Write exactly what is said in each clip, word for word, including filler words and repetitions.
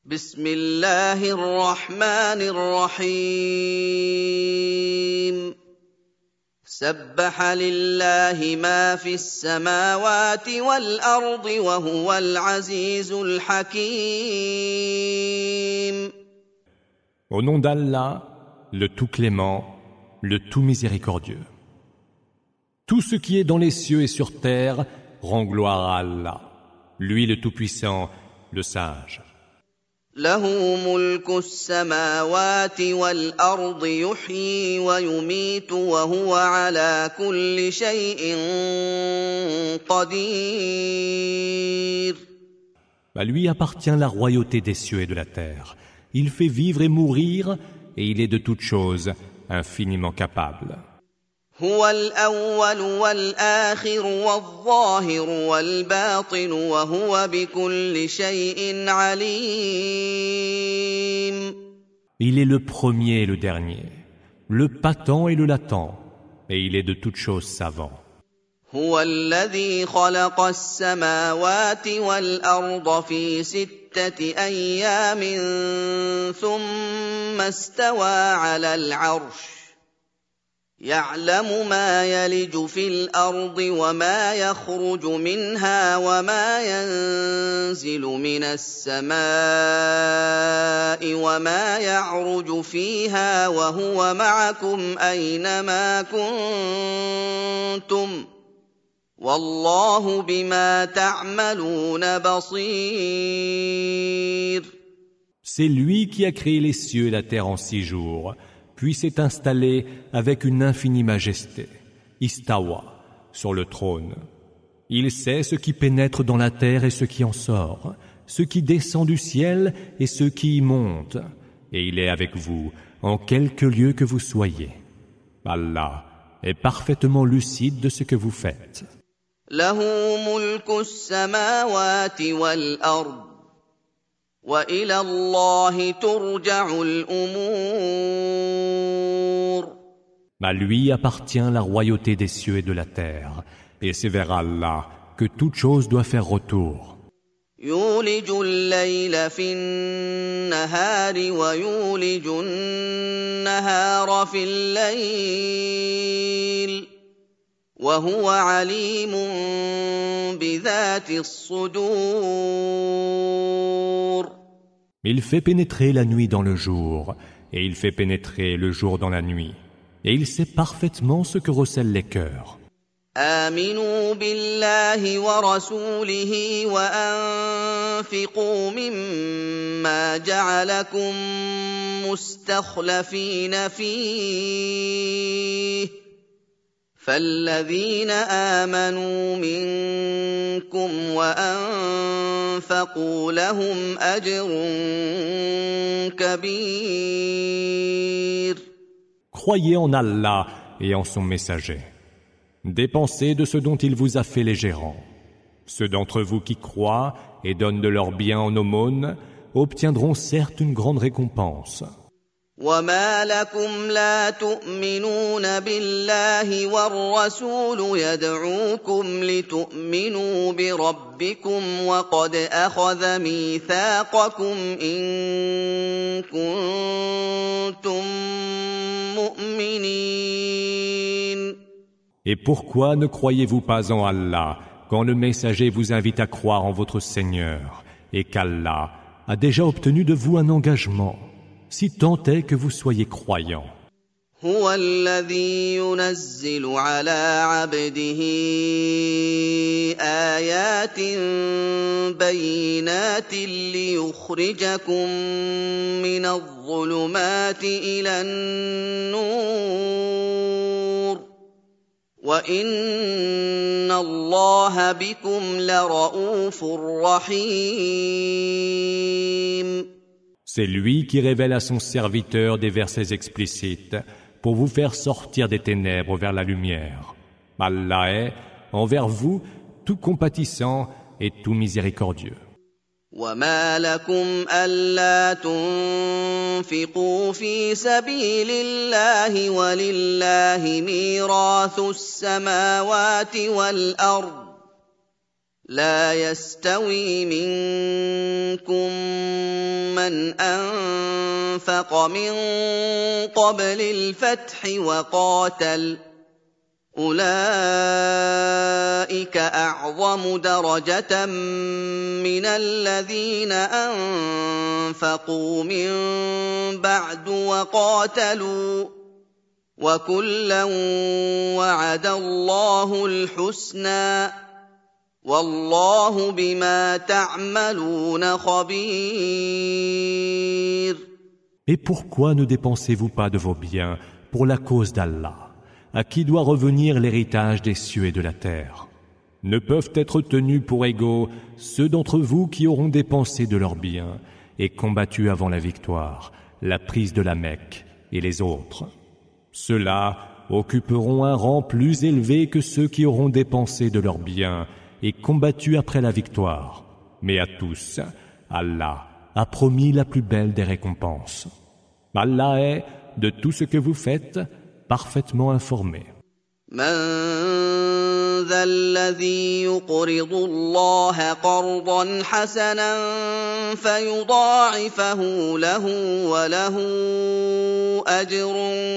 بسم الله الرحمن الرحيم سبح لله ما في السماوات والأرض وهو العزيز الحكيم. Au nom d'Allah, le tout clément, le tout miséricordieux. Tout ce qui est dans les cieux et sur terre rend gloire à Allah, lui le tout-puissant, le sage. له ملك السماوات والأرض يحيي ويميت وهو على كل شيء قدير. À lui appartient la royauté des cieux et de la terre. Il fait vivre et mourir, et il est de toutes choses infiniment capable. هو الأول والآخر والظاهر والباطن وهو بكل شيء عليم. Il est le premier et le dernier, le patent et le latent, et il est de toutes choses savant. هو الذي خلق السماوات والأرض في ستة أيام ثم استوى على العرش يعلم ما يلج في الأرض وما يخرج منها وما ينزل من السماء وما يعرج فيها وهو معكم أينما كنتم والله بما تعملون بصير. C'est lui qui a créé les cieux et la terre en six jours, puis s'est installé avec une infinie majesté, Istawa, sur le trône. Il sait ce qui pénètre dans la terre et ce qui en sort, ce qui descend du ciel et ce qui y monte, et il est avec vous en quelque lieu que vous soyez. Allah est parfaitement lucide de ce que vous faites. له ملك السماوات والأرض وإلى الله ترجع الأمور. À lui appartient la royauté des cieux et de la terre, et c'est vers Allah que toute chose doit faire retour. يولج الليل في النهار ويولج النهار في الليل وهو عليم بذات الصدور. Il fait pénétrer la nuit dans le jour, et il fait pénétrer le jour dans la nuit, et il sait parfaitement ce que recèlent les cœurs. آمنوا بالله ورسوله وأنفقوا مما جعلكم مستخلفين فيه فالذين آمنوا منكم وأنفقوا لهم أجر كبير. Croyez en Allah et en son messager. Dépensez de ce dont il vous a fait les gérants. Ceux d'entre vous qui croient et donnent de leurs biens en aumône obtiendront certes une grande récompense. وما لكم لا تؤمنون بالله والرسول يدعوكم لتؤمنوا بربكم وقد أخذ ميثاقكم إن كنتم مؤمنين. Et pourquoi ne croyez-vous pas en Allah quand le messager vous invite à croire en votre Seigneur et qu'Allah a déjà obtenu de vous un engagement, si tant est que vous soyez croyants? هو الذي ينزل على عبده آيات بينات ليخرجكم من الظلمات إلى النور وإن الله بكم لرءوف رحيم. C'est lui qui révèle à son serviteur des versets explicites pour vous faire sortir des ténèbres vers la lumière. Allah est, envers vous, tout compatissant et tout miséricordieux. وما لكم ألا تنفقوا في سبيل الله ولله ميراث السماوات والأرض لا يستوي منكم من مَّنْ أَنفَقَ مِن قَبْلِ الْفَتْحِ وَقَاتَلَ أُولَٰئِكَ أَعْظَمُ دَرَجَةً مِّنَ الَّذِينَ أَنفَقُوا مِن بَعْدُ وَقَاتَلُوا ۚ وَكُلًّا وَعَدَ اللَّهُ الْحُسْنَىٰ ۚ وَاللَّهُ بِمَا تَعْمَلُونَ خَبِيرٌ. Et pourquoi ne dépensez-vous pas de vos biens pour la cause d'Allah, à qui doit revenir l'héritage des cieux et de la terre? Ne peuvent être tenus pour égaux ceux d'entre vous qui auront dépensé de leurs biens et combattu avant la victoire, la prise de la Mecque et les autres. Ceux-là occuperont un rang plus élevé que ceux qui auront dépensé de leurs biens et combattu après la victoire. Mais à tous, Allah a promis la plus belle des récompenses. Allah est, de tout ce que vous faites, parfaitement informé. من ذا الذي يقرض الله قرضا حسنا فيضاعفه له وله أجر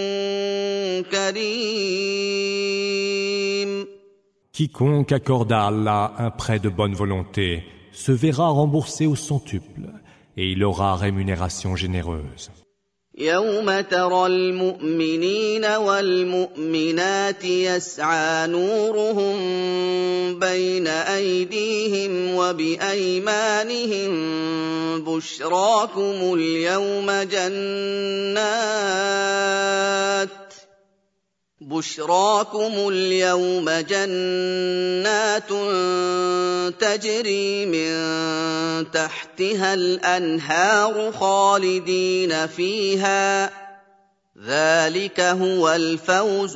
كريم. Quiconque accorde à Allah un prêt de bonne volonté se verra remboursé au centuple et il aura rémunération généreuse. يوم ترى المؤمنين والمؤمنات يسعى نورهم بين أيديهم وبأيمانهم بشراكم اليوم جنات بشراكم اليوم جنات تجري من تحتها الأنهار خالدين فيها ذلك هو الفوز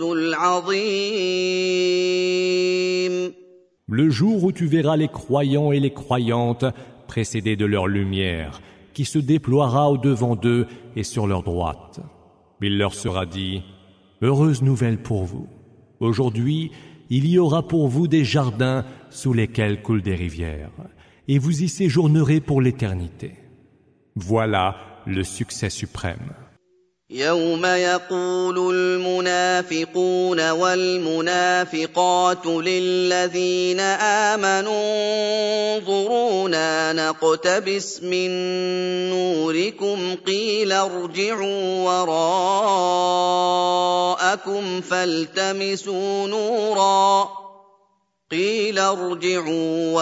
العظيم. Le jour où tu verras les croyants et les croyantes précédés de leur lumière qui se déploiera au-devant d'eux et sur leur droite, il leur sera dit: heureuse nouvelle pour vous. Aujourd'hui, il y aura pour vous des jardins sous lesquels coulent des rivières, et vous y séjournerez pour l'éternité. Voilà le succès suprême. يوم يقول المنافقون والمنافقات للذين آمنوا انظرونا نقتبس من نوركم قيل ارجعوا وراءكم فالتمسوا نورا قيل ارجعوا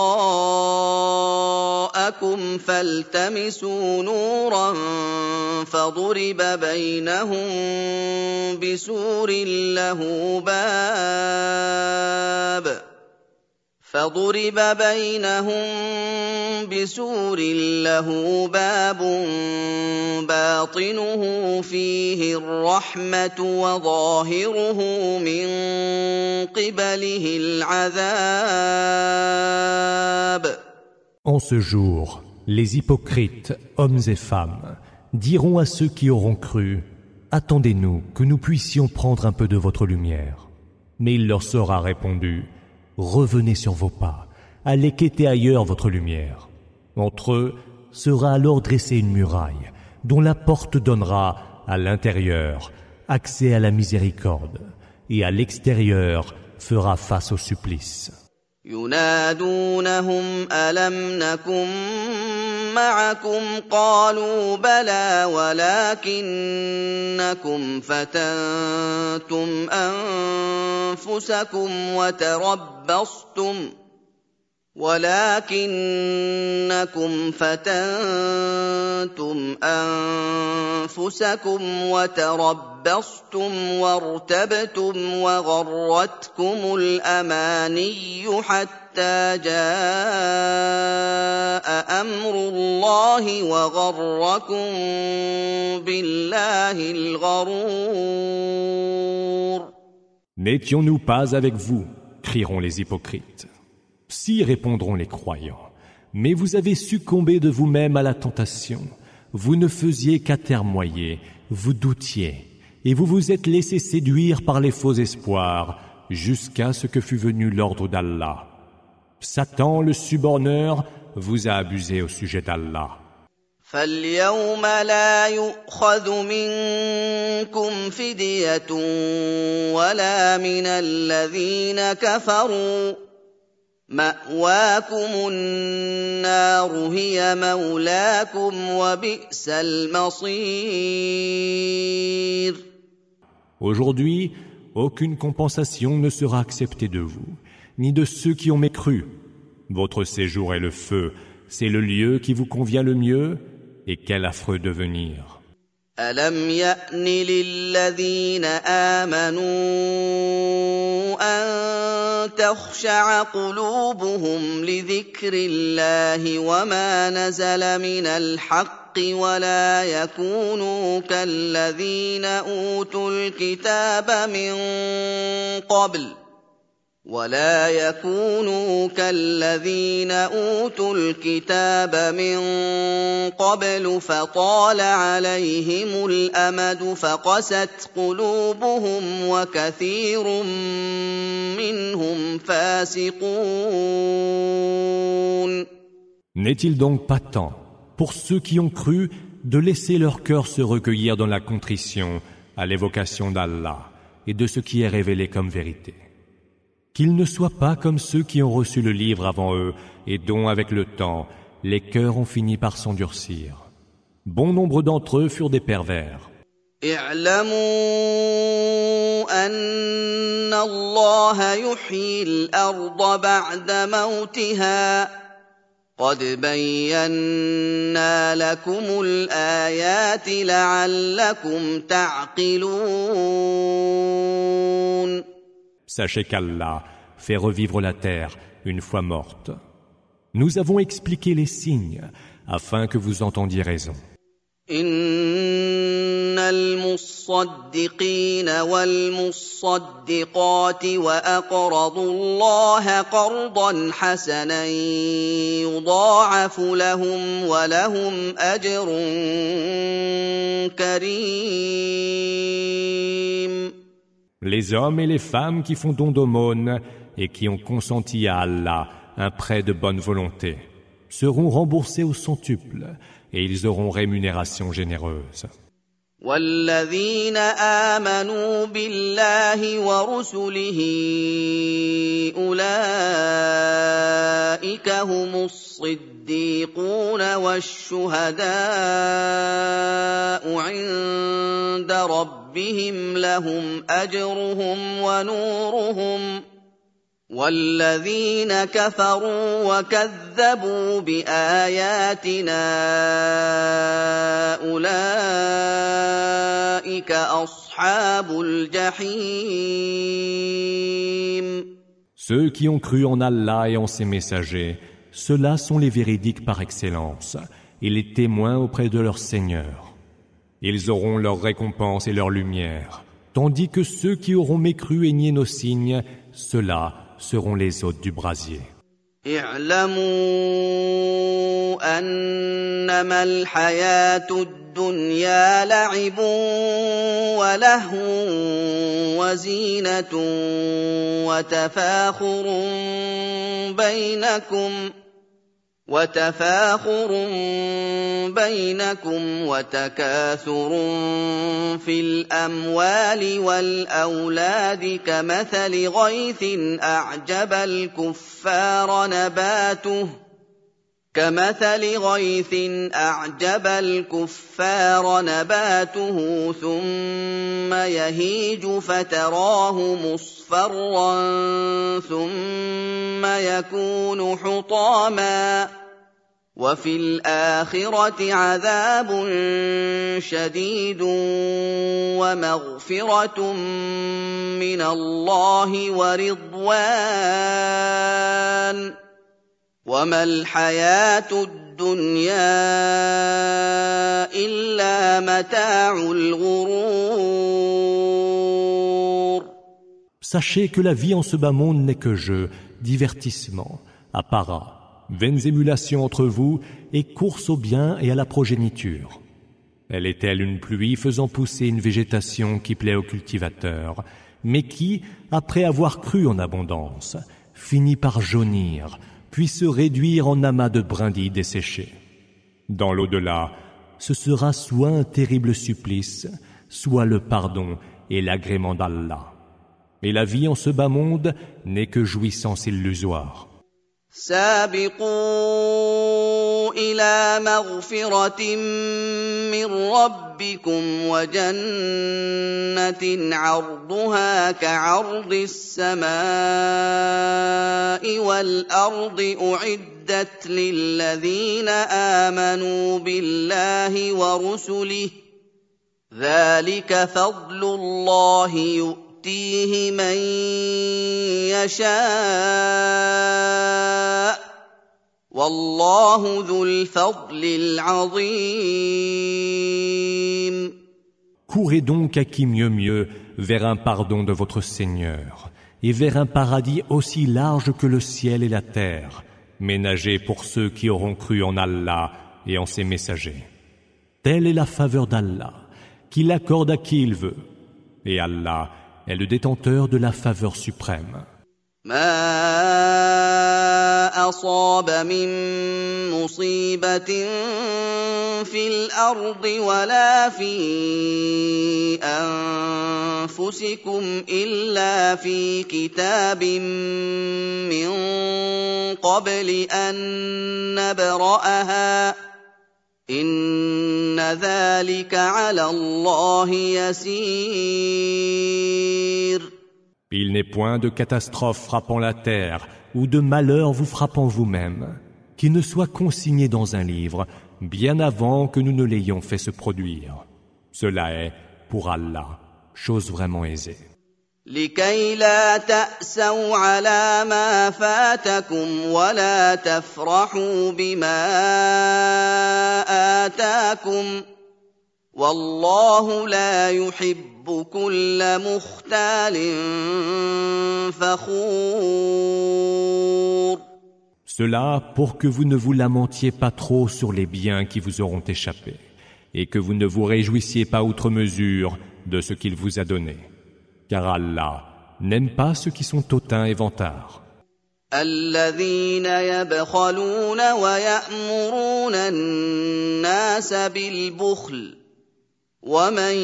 وراءكم فالتمسوا نورا فضرب بينهم بسور له باب فضرب بينهم بسور له باب باطنه فيه الرحمة وظاهره من قبله العذاب. En ce jour, les hypocrites, hommes et femmes, diront à ceux qui auront cru: attendez-nous que nous puissions prendre un peu de votre lumière. Mais il leur sera répondu: revenez sur vos pas, allez quêter ailleurs votre lumière. Entre eux sera alors dressée une muraille, dont la porte donnera à l'intérieur accès à la miséricorde, et à l'extérieur fera face au supplice. ينادونهم ألم نكن معكم قالوا بلى ولكنكم فتنتم أنفسكم وتربصتم ولكنكم فتنتم أنفسكم وتربصتم وارتبتم وغرتكم الأماني حتى جاء أمر الله وغركم بالله الغرور. N'étions-nous pas avec vous, crieront les hypocrites. Si, répondront les croyants, mais vous avez succombé de vous-même à la tentation, vous ne faisiez qu'atermoyer, vous doutiez, et vous vous êtes laissé séduire par les faux espoirs, jusqu'à ce que fût venu l'ordre d'Allah. Satan, le suborneur, vous a abusé au sujet d'Allah. فاليوم لا يؤخذ منكم فدية ولا من الذين كفروا مأواكم النار هي مولاكم وبئس المصير. Aujourd'hui, aucune compensation ne sera acceptée de vous, ni de ceux qui ont mécru. Votre séjour est le feu, c'est le lieu qui vous convient le mieux, et quel affreux devenir. ألم يأن للذين آمنوا أن تخشع قلوبهم لذكر الله وما نزل من الحق ولا يكونوا كالذين أوتوا الكتاب من قبل ولا يكونوا كالذين أوتوا الكتاب من قبل فطال عليهم الأمد فقست قلوبهم وكثير منهم فاسقون. N'est-il donc pas temps, pour ceux qui ont cru, de laisser leur cœur se recueillir dans la contrition à l'évocation d'Allah et de ce qui est révélé comme vérité? Qu'ils ne soient pas comme ceux qui ont reçu le livre avant eux et dont, avec le temps, les cœurs ont fini par s'endurcir. Bon nombre d'entre eux furent des pervers. اعلموا أن الله يحيي الأرض بعد موتها قد بينا لكم الآيات لعلكم تعقلون. Sachez qu'Allah fait revivre la terre une fois morte. Nous avons expliqué les signes afin que vous entendiez raison. إن المصدقين والمصدقات وأقرضوا الله قرضا حسنا يضاعف لهم ولهم أجر كريم. Les hommes et les femmes qui font don d'aumône et qui ont consenti à Allah un prêt de bonne volonté seront remboursés au centuple et ils auront rémunération généreuse. والذين آمنوا بالله ورسله أولئك هم الصديقون والشهداء عند ربهم لهم أجرهم ونورهم والذين كفروا وكذبوا بآياتنا أولئك أصحاب الجحيم. Ceux qui ont cru en Allah et en ses messagers, ceux-là sont les véridiques par excellence et les témoins auprès de leur Seigneur. Ils auront leur récompense et leur lumière, tandis que ceux qui auront mécru et nié nos signes, ceux-là seront les hôtes du brasier. اعلموا أنما الحياة الدنيا لعب ولهو وزينة وتفاخر بينكم وتفاخر بينكم وتكاثر في الأموال والأولاد كمثل غيث أعجب الكفار نباته كمثل غيث أعجب الكفار نباته ثم يهيج فتراه مصفرا ثم يكون حطاما وفي الآخرة عذاب شديد ومغفرة من الله ورضوان وما الحياة الدنيا إلا متاع الغرور. Sachez que la vie en ce bas monde n'est que jeu, divertissement, apparat, vaines émulations entre vous et course au bien et à la progéniture. Elle est telle une pluie faisant pousser une végétation qui plaît aux cultivateurs, mais qui, après avoir cru en abondance, finit par jaunir, puis se réduire en amas de brindilles desséchées. Dans l'au-delà, ce sera soit un terrible supplice, soit le pardon et l'agrément d'Allah. Et la vie en ce bas monde n'est que jouissance illusoire. سابقوا إلى مغفرة من ربكم وجنة عرضها كعرض السماء والأرض أعدت للذين آمنوا بالله ورسله ذلك فضل الله يؤتيه من يشاء والله ذو الفضل العظيم. Courez donc à qui mieux mieux vers un pardon de votre Seigneur et vers un paradis aussi large que le ciel et la terre, ménagé pour ceux qui auront cru en Allah et en ses messagers. Telle est la faveur d'Allah, qu'il accorde à qui il veut, et Allah est le détenteur de la faveur suprême. ما أصاب من مصيبة في الأرض ولا في أنفسكم إلا في كتاب من قبل أن نبرأها إن ذلك على الله يسير. Il n'est point de catastrophe frappant la terre ou de malheur vous frappant vous-même qui ne soit consigné dans un livre bien avant que nous ne l'ayons fait se produire. Cela est, pour Allah, chose vraiment aisée. لكي لا تأسوا على ما فاتكم ولا تفرحوا بما آتاكم والله لا يحب كل مختال فخور. Cela pour que vous ne vous lamentiez pas trop sur les biens qui vous auront échappé et que vous ne vous réjouissiez pas outre mesure de ce qu'il vous a donné. Car Allah n'aime pas ceux qui sont hautains et vantards. الذين يبخلون ويأمرون الناس بالبخل ومن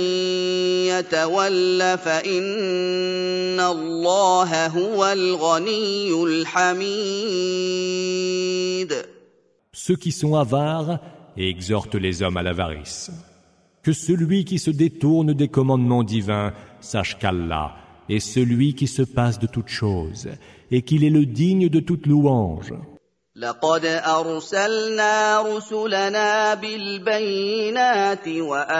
يتول فإن الله هو الغني الحميد. Ceux qui sont avares et exhortent les hommes à l'avarice. Que celui qui se détourne des commandements divins sache qu'Allah est celui qui se passe de toutes choses et qu'il est le digne de toute louange. لقد أرسلنا رسلنا بالبينات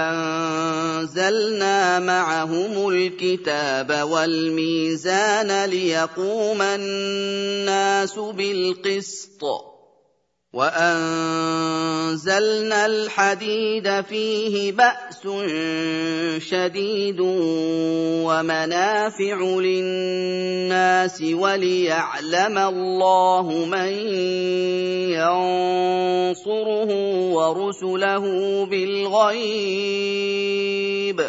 وأنزلنا معهم الكتاب والميزان ليقوم الناس بالقسط وأنزلنا الحديد فيه بأس شديد ومنافع للناس وليعلم الله من ينصره ورسله بالغيب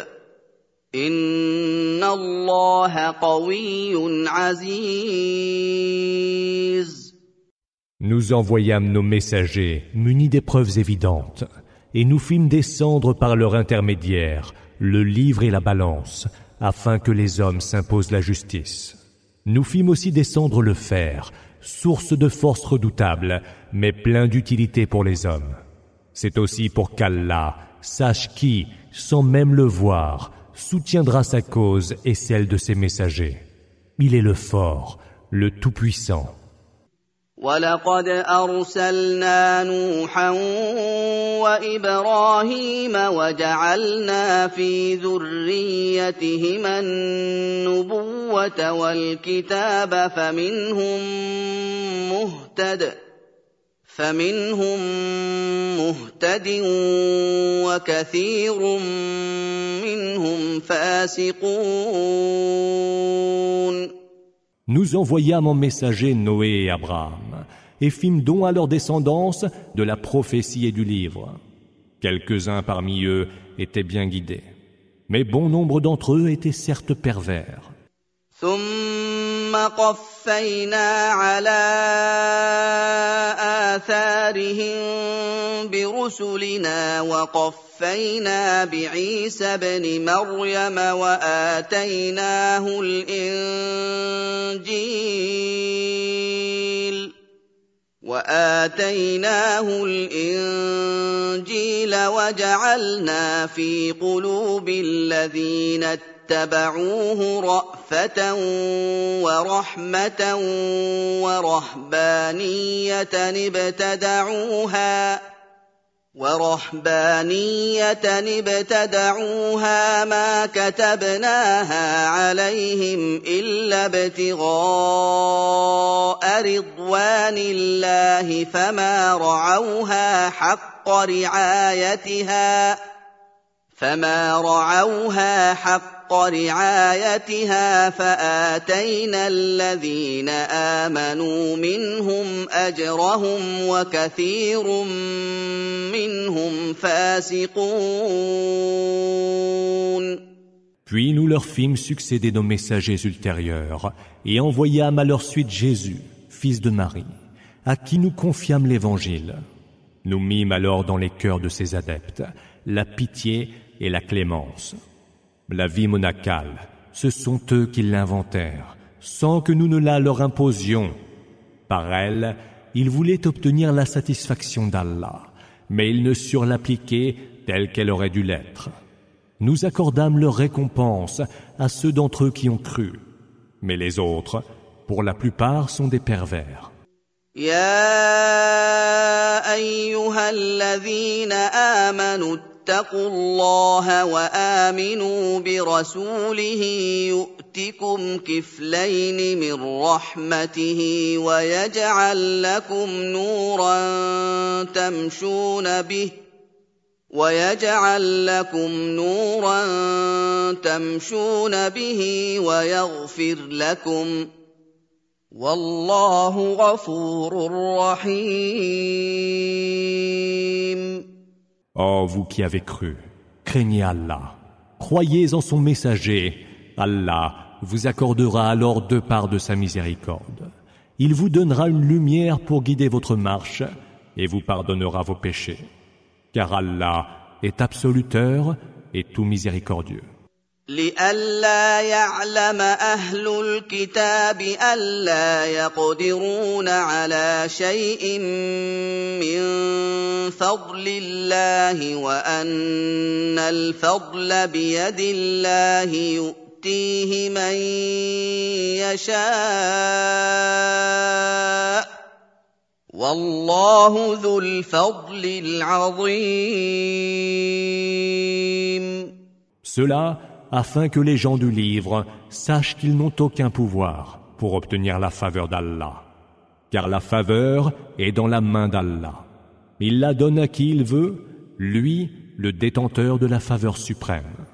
إن الله قوي عزيز. Nous envoyâmes nos messagers munis des preuves évidentes, et nous fîmes descendre par leur intermédiaire le livre et la balance, afin que les hommes s'imposent la justice. Nous fîmes aussi descendre le fer, source de force redoutable, mais plein d'utilité pour les hommes. C'est aussi pour qu'Allah sache qui, sans même le voir, soutiendra sa cause et celle de ses messagers. Il est le fort, le tout-puissant. وَلَقَدْ أَرْسَلْنَا نُوحًا وَإِبْرَاهِيمَ وَجَعَلْنَا فِي ذُرِّيَّتِهِمَا النُّبُوَّةَ وَالْكِتَابَ فَمِنْهُم مُّهْتَدٍ فَمِنْهُم مُّهْتَدٍ وَكَثِيرٌ مِّنْهُمْ فَاسِقُونَ. Nous envoyâmes en messager Noé et Abraham, et fîmes don à leur descendance de la prophétie et du livre. Quelques-uns parmi eux étaient bien guidés, mais bon nombre d'entre eux étaient certes pervers. ثم قف وقفينا على آثارهم برسلنا وقفينا بعيسى ابن مريم وآتيناه الإنجيل وآتيناه الإنجيل وجعلنا في قلوب الذين اتبعوه رأفة ورحمة ورهبانية ابتدعوها ورهبانية ابتدعوها ما كتبناها عليهم إلا ابتغاء رضوان الله فما رعوها حق رعايتها فما رعوها حق رعايتها فآتينا الذين آمنوا منهم أجرهم وكثير منهم فاسقون. Puis nous leur fîmes succéder nos messagers ultérieurs et envoyâmes à leur suite Jésus, fils de Marie, à qui nous confiâmes l'Évangile. Nous mîmes alors dans les cœurs de ces adeptes la pitié et la clémence. La vie monacale, ce sont eux qui l'inventèrent, sans que nous ne la leur imposions. Par elle, ils voulaient obtenir la satisfaction d'Allah, mais ils ne surent l'appliquer telle qu'elle aurait dû l'être. Nous accordâmes leur récompense à ceux d'entre eux qui ont cru, mais les autres, pour la plupart, sont des pervers. يا أيها الذين آمنوا اتقوا الله وآمنوا برسوله يؤتكم كفلين من رحمته ويجعل لكم نورا تمشون به ويجعل لكم نورا تمشون به ويغفر لكم والله غفور رحيم. Ô vous qui avez cru, craignez Allah, croyez en son messager, Allah vous accordera alors deux parts de sa miséricorde. Il vous donnera une lumière pour guider votre marche et vous pardonnera vos péchés. Car Allah est absoluteur et tout miséricordieux. لئلا يعلم أهل الكتاب ألا يقدرون على شيء من فضل الله وأن الفضل بيد الله يؤتيه من يشاء والله ذو الفضل العظيم. Cela afin que les gens du livre sachent qu'ils n'ont aucun pouvoir pour obtenir la faveur d'Allah. Car la faveur est dans la main d'Allah. Il la donne à qui il veut, lui, le détenteur de la faveur suprême.